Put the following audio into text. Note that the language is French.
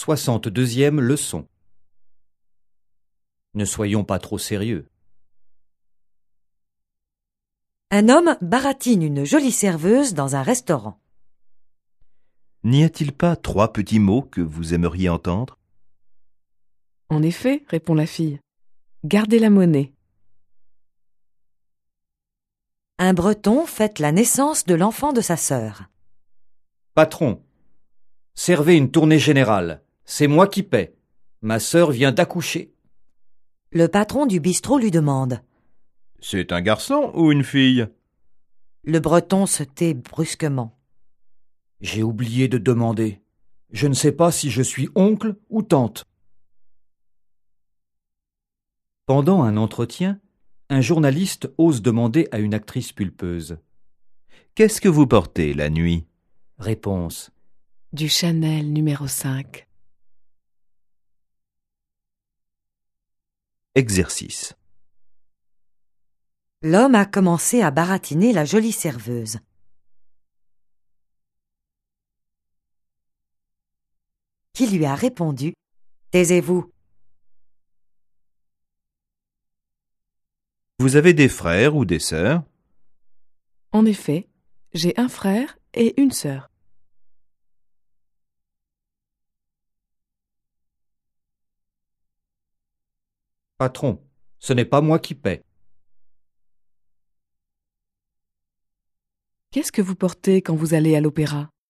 62e leçon. Ne soyons pas trop sérieux. Un homme baratine une jolie serveuse dans un restaurant. N'y a-t-il pas 3 petits mots que vous aimeriez entendre? En effet, répond la fille. Gardez la monnaie. Un Breton fête la naissance de l'enfant de sa sœur. Patron, servez une tournée générale. C'est moi qui paie. Ma sœur vient d'accoucher. Le patron du bistrot lui demande. C'est un garçon ou une fille? Le Breton se tait brusquement. J'ai oublié de demander. Je ne sais pas si je suis oncle ou tante. Pendant un entretien, un journaliste ose demander à une actrice pulpeuse. Qu'est-ce que vous portez la nuit? Réponse. Du Chanel numéro 5. Exercice. L'homme a commencé à baratiner la jolie serveuse. Qui lui a répondu « Taisez-vous ». Vous avez des frères ou des sœurs? En effet, j'ai un frère et une sœur. Patron, ce n'est pas moi qui paie. Qu'est-ce que vous portez quand vous allez à l'opéra?